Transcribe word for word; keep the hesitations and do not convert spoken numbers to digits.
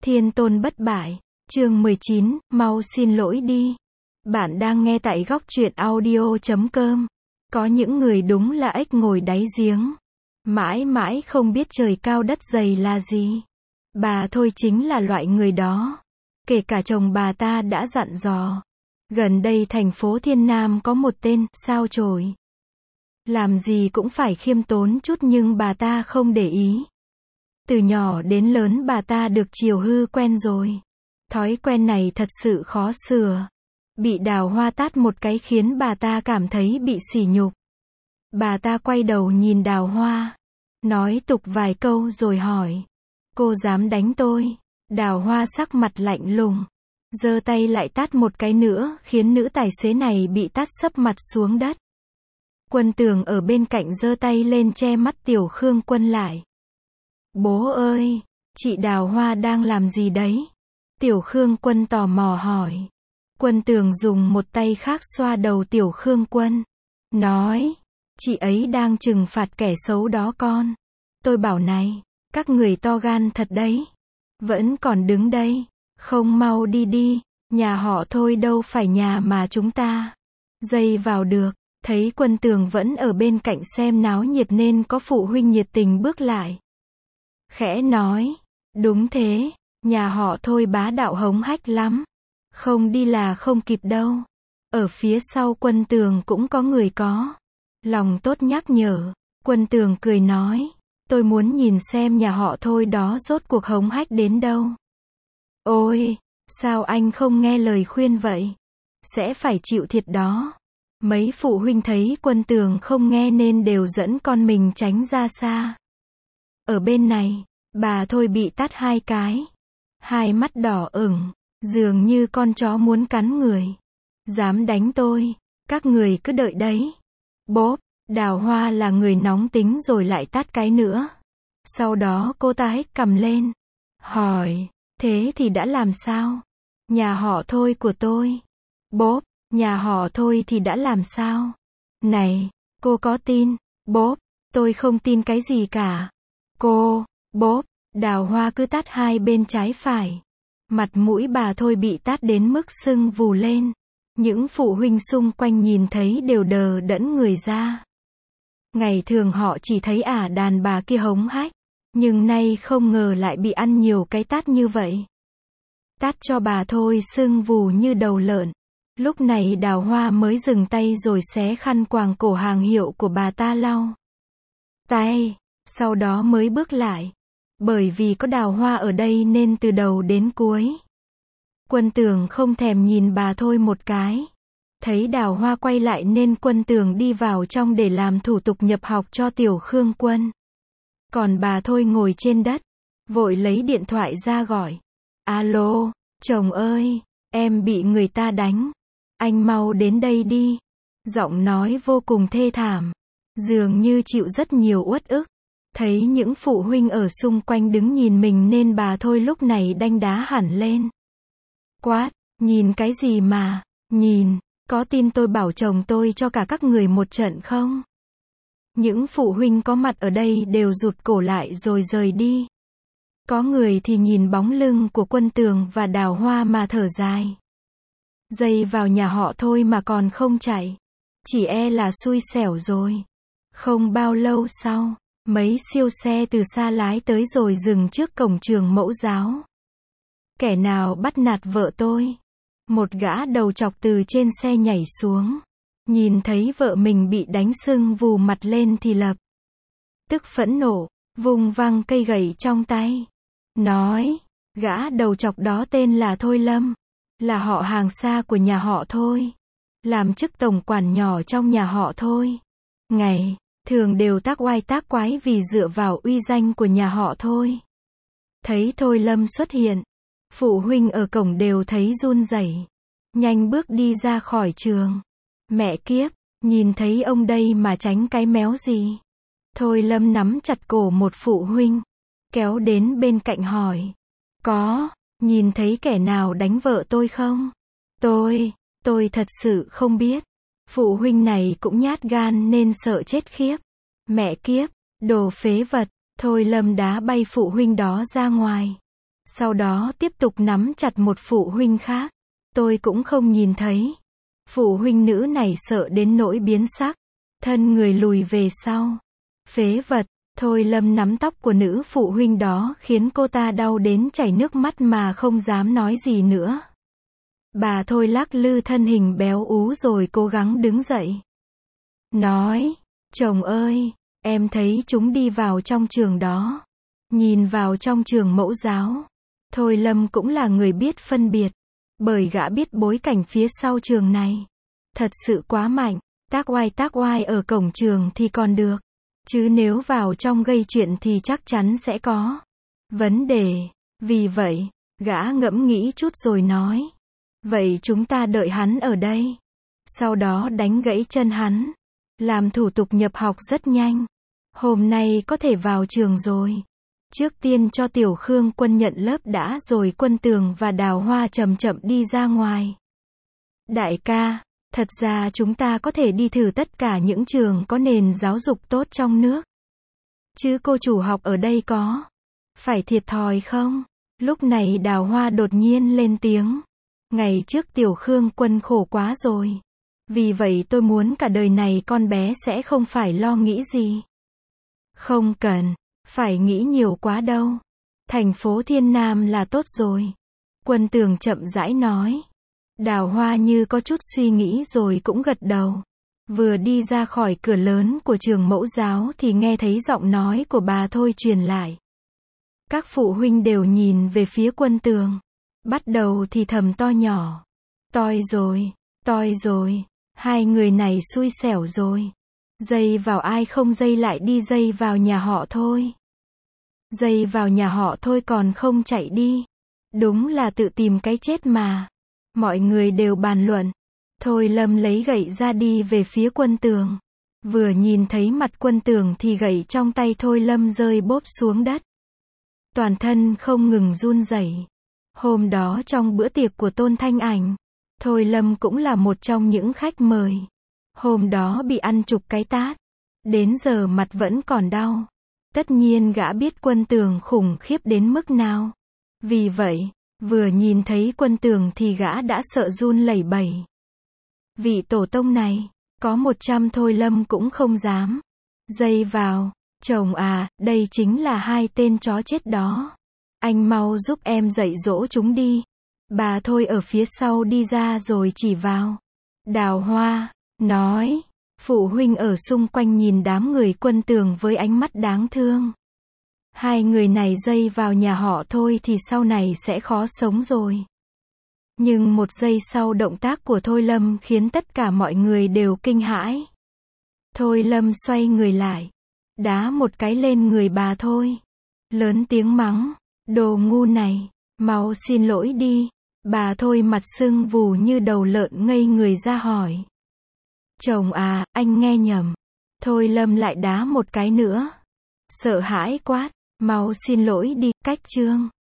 Thiên tôn bất bại. Chương mười chín, mau xin lỗi đi. Bạn đang nghe tại góc truyện audio chấm com. Có những người đúng là ếch ngồi đáy giếng. Mãi mãi không biết trời cao đất dày là gì. Bà thôi chính là loại người đó. Kể cả chồng bà ta đã dặn dò. Gần đây thành phố Thiên Nam có một tên, sao chổi. Làm gì cũng phải khiêm tốn chút nhưng bà ta không để ý. Từ nhỏ đến lớn bà ta được chiều hư quen rồi. Thói quen này thật sự khó sửa. Bị Đào Hoa tát một cái khiến bà ta cảm thấy bị sỉ nhục. Bà ta quay đầu nhìn Đào Hoa. Nói tục vài câu rồi hỏi. Cô dám đánh tôi? Đào Hoa sắc mặt lạnh lùng. Giơ tay lại tát một cái nữa khiến nữ tài xế này bị tát sấp mặt xuống đất. Quân Tường ở bên cạnh giơ tay lên che mắt Tiểu Khương Quân lại. Bố ơi, chị Đào Hoa đang làm gì đấy? Tiểu Khương Quân tò mò hỏi. Quân Tường dùng một tay khác xoa đầu Tiểu Khương Quân. Nói, chị ấy đang trừng phạt kẻ xấu đó con. Tôi bảo này, các người to gan thật đấy. Vẫn còn đứng đây, không mau đi đi, nhà họ Thôi đâu phải nhà mà chúng ta dây vào được. Thấy Quân Tường vẫn ở bên cạnh xem náo nhiệt nên có phụ huynh nhiệt tình bước lại. Khẽ nói, đúng thế, nhà họ Thôi bá đạo hống hách lắm. Không đi là không kịp đâu. Ở phía sau Quân Tường cũng có người có lòng tốt nhắc nhở. Quân Tường cười nói, tôi muốn nhìn xem nhà họ Thôi đó rốt cuộc hống hách đến đâu. Ôi, sao anh không nghe lời khuyên vậy? Sẽ phải chịu thiệt đó. Mấy phụ huynh thấy Quân Tường không nghe nên đều dẫn con mình tránh ra xa. Ở bên này, bà Thôi bị tát hai cái. Hai mắt đỏ ửng, dường như con chó muốn cắn người. Dám đánh tôi, các người cứ đợi đấy. Bốp, Đào Hoa là người nóng tính rồi lại tát cái nữa. Sau đó cô ta hét cằm lên. Hỏi, thế thì đã làm sao? Nhà họ Thôi của tôi. Bốp, nhà họ Thôi thì đã làm sao? Này, cô có tin? Bốp, tôi không tin cái gì cả. Cô, bốp, Đào Hoa cứ tát hai bên trái phải. Mặt mũi bà Thôi bị tát đến mức sưng vù lên. Những phụ huynh xung quanh nhìn thấy đều đờ đẫn người ra. Ngày thường họ chỉ thấy ả đàn bà kia hống hách. Nhưng nay không ngờ lại bị ăn nhiều cái tát như vậy. Tát cho bà Thôi sưng vù như đầu lợn. Lúc này Đào Hoa mới dừng tay rồi xé khăn quàng cổ hàng hiệu của bà ta lau tay. Sau đó mới bước lại. Bởi vì có Đào Hoa ở đây nên từ đầu đến cuối, Quân Tường không thèm nhìn bà Thôi một cái. Thấy Đào Hoa quay lại nên Quân Tường đi vào trong để làm thủ tục nhập học cho Tiểu Khương Quân. Còn bà Thôi ngồi trên đất, vội lấy điện thoại ra gọi. Alo, chồng ơi, em bị người ta đánh. Anh mau đến đây đi. Giọng nói vô cùng thê thảm. Dường như chịu rất nhiều uất ức. Thấy những phụ huynh ở xung quanh đứng nhìn mình nên bà Thôi lúc này đanh đá hẳn lên. Quát, nhìn cái gì mà, nhìn, có tin tôi bảo chồng tôi cho cả các người một trận không? Những phụ huynh có mặt ở đây đều rụt cổ lại rồi rời đi. Có người thì nhìn bóng lưng của Quân Tường và Đào Hoa mà thở dài. Dây vào nhà họ Thôi mà còn không chạy. Chỉ e là xui xẻo rồi. Không bao lâu sau, mấy siêu xe từ xa lái tới rồi dừng trước cổng trường mẫu giáo. Kẻ nào bắt nạt vợ tôi? Một gã đầu chọc từ trên xe nhảy xuống. Nhìn thấy vợ mình bị đánh sưng vù mặt lên thì lập tức phẫn nộ, vùng văng cây gậy trong tay. Nói, gã đầu chọc đó tên là Thôi Lâm. Là họ hàng xa của nhà họ Thôi. Làm chức tổng quản nhỏ trong nhà họ Thôi. Ngày thường đều tác oai tác quái vì dựa vào uy danh của nhà họ Thôi. Thấy Thôi Lâm xuất hiện, phụ huynh ở cổng đều thấy run rẩy, nhanh bước đi ra khỏi trường. Mẹ kiếp, nhìn thấy ông đây mà tránh cái méo gì? Thôi Lâm nắm chặt cổ một phụ huynh, kéo đến bên cạnh hỏi. Có, nhìn thấy kẻ nào đánh vợ tôi không? Tôi, tôi thật sự không biết. Phụ huynh này cũng nhát gan nên sợ chết khiếp. Mẹ kiếp, đồ phế vật. Thôi Lâm đá bay phụ huynh đó ra ngoài. Sau đó tiếp tục nắm chặt một phụ huynh khác. Tôi cũng không nhìn thấy. Phụ huynh nữ này sợ đến nỗi biến sắc. Thân người lùi về sau. Phế vật. Thôi Lâm nắm tóc của nữ phụ huynh đó khiến cô ta đau đến chảy nước mắt mà không dám nói gì nữa. Bà Thôi lắc lư thân hình béo ú rồi cố gắng đứng dậy. Nói, chồng ơi, em thấy chúng đi vào trong trường đó. Nhìn vào trong trường mẫu giáo. Thôi Lâm cũng là người biết phân biệt. Bởi gã biết bối cảnh phía sau trường này. Thật sự quá mạnh. Tác oai tác oai ở cổng trường thì còn được. Chứ nếu vào trong gây chuyện thì chắc chắn sẽ có vấn đề. Vì vậy, gã ngẫm nghĩ chút rồi nói. Vậy chúng ta đợi hắn ở đây. Sau đó đánh gãy chân hắn. Làm thủ tục nhập học rất nhanh. Hôm nay có thể vào trường rồi. Trước tiên cho Tiểu Khương Quân nhận lớp đã rồi Quân Tường và Đào Hoa chậm chậm đi ra ngoài. Đại ca, thật ra chúng ta có thể đi thử tất cả những trường có nền giáo dục tốt trong nước. Chứ cô chủ học ở đây có phải thiệt thòi không? Lúc này Đào Hoa đột nhiên lên tiếng. Ngày trước Tiểu Khương Quân khổ quá rồi. Vì vậy tôi muốn cả đời này con bé sẽ không phải lo nghĩ gì. Không cần phải nghĩ nhiều quá đâu. Thành phố Thiên Nam là tốt rồi. Quân Tường chậm rãi nói. Đào Hoa như có chút suy nghĩ rồi cũng gật đầu. Vừa đi ra khỏi cửa lớn của trường mẫu giáo thì nghe thấy giọng nói của bà Thôi truyền lại. Các phụ huynh đều nhìn về phía Quân Tường. Bắt đầu thì thầm to nhỏ. Toi rồi, toi rồi, hai người này xui xẻo rồi. Dây vào ai không dây lại đi dây vào nhà họ Thôi. Dây vào nhà họ Thôi còn không chạy đi. Đúng là tự tìm cái chết mà. Mọi người đều bàn luận. Thôi Lâm lấy gậy ra đi về phía Quân Tường. Vừa nhìn thấy mặt Quân Tường thì gậy trong tay Thôi Lâm rơi bốp xuống đất. Toàn thân không ngừng run rẩy. Hôm đó trong bữa tiệc của Tôn Thanh Ảnh, Thôi Lâm cũng là một trong những khách mời. Hôm đó bị ăn chục cái tát. Đến giờ mặt vẫn còn đau. Tất nhiên gã biết Quân Tường khủng khiếp đến mức nào. Vì vậy, vừa nhìn thấy Quân Tường thì gã đã sợ run lẩy bẩy. Vị tổ tông này, có một trăm Thôi Lâm cũng không dám. Dây vào, chồng à, đây chính là hai tên chó chết đó. Anh mau giúp em dạy dỗ chúng đi. Bà Thôi ở phía sau đi ra rồi chỉ vào. Đào Hoa, nói. Phụ huynh ở xung quanh nhìn đám người Quân Tường với ánh mắt đáng thương. Hai người này dây vào nhà họ Thôi thì sau này sẽ khó sống rồi. Nhưng một giây sau động tác của Thôi Lâm khiến tất cả mọi người đều kinh hãi. Thôi Lâm xoay người lại. Đá một cái lên người bà Thôi. Lớn tiếng mắng. Đồ ngu này. Mau xin lỗi đi. Bà Thôi mặt sưng vù như đầu lợn ngây người ra hỏi. Chồng à, anh nghe nhầm. Thôi Lâm lại đá một cái nữa. Sợ hãi quát. Mau xin lỗi đi, cách chương.